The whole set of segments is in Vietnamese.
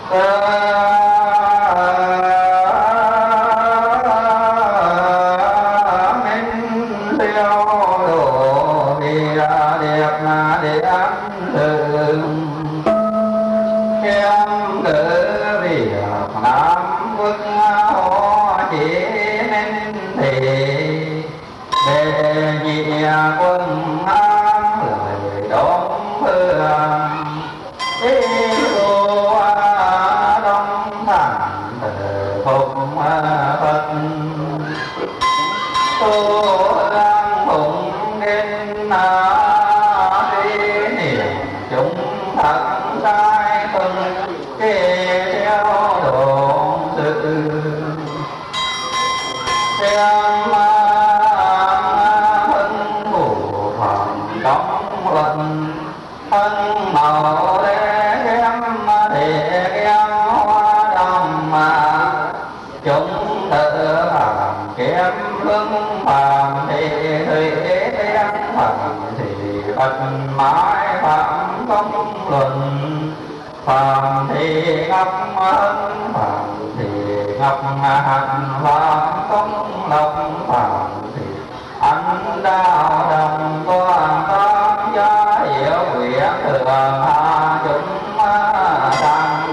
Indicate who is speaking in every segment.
Speaker 1: mãi phạm công luận phàm thì ngọc ân phàm thì ngọc hạnh phạm công lộc phàm thì anh đạo đồng toàn tam gia hiệu quyển thường hạ chúng tăng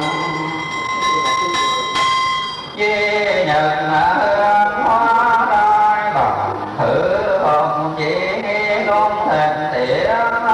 Speaker 1: di nhật hương hoa đai bằng thử hồng chỉ công thành tiễn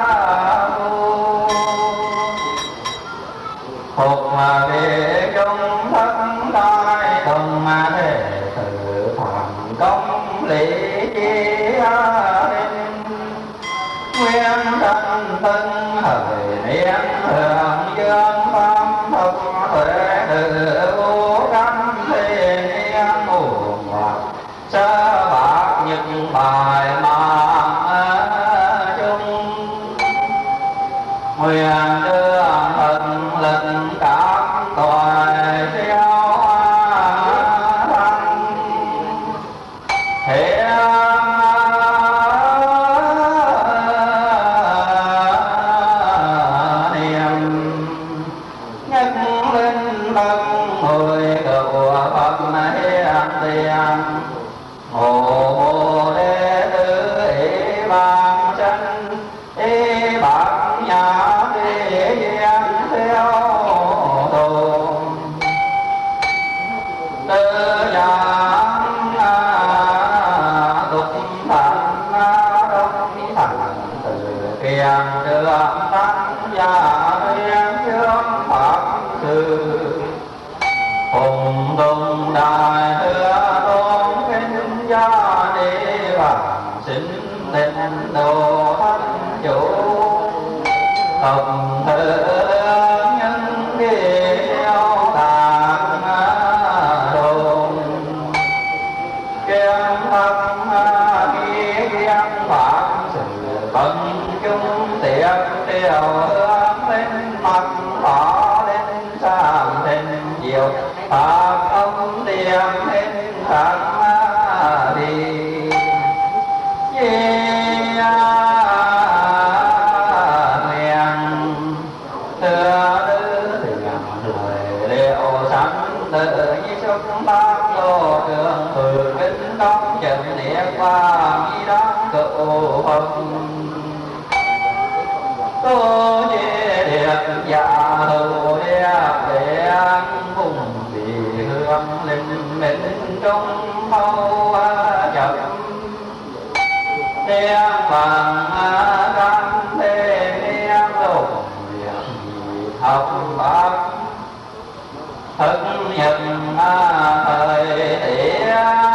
Speaker 1: phục về trong thất đại đồng thể tự thành công lý chi định nguyên thanh tân hời niên hưởng dương tâm thực huệ tự vô cánh thiên niên nguồn hoạt sơ bạc những bài mạng chung nguyện đưa thần linh các toại siêu thanh thế niệm nhất linh tân mười cựu Phật hiện tiền Ngộ Đế Tứ Ý Ban Chân Ý Bạc Nhã Đi Viên Theo Tồn Tư Giang Tục Thành Đông Thành Từ Kiền Đường Tăng Gia Viên Chương Pháp Sư Hùng Tùng Đại Hứa Tôn Kinh Gia Đi Vàng Sinh Tịnh Độ Thánh Chủ Tổng Thư Nhân Đi Theo Tạng Đồn Kiên Thâm Nghi Kiên Pháp Sự Bận Chung Tiệc Điều Hương Linh Mặt Phó Linh Sam Thịnh Diệu Pháp ông tiềm hình khẳng đi nguyện thừa tư thiền lời liệu sẵn tự như xúc tác vô trường từ kính công trận niệm qua nghi đắc cựu Phật tô chế điệp dạ hữu điệp để an vùng vì hương linh minh trong hâu chậm thiên bằng căn thế niên đồng việc học bác thực nhận thời tiễn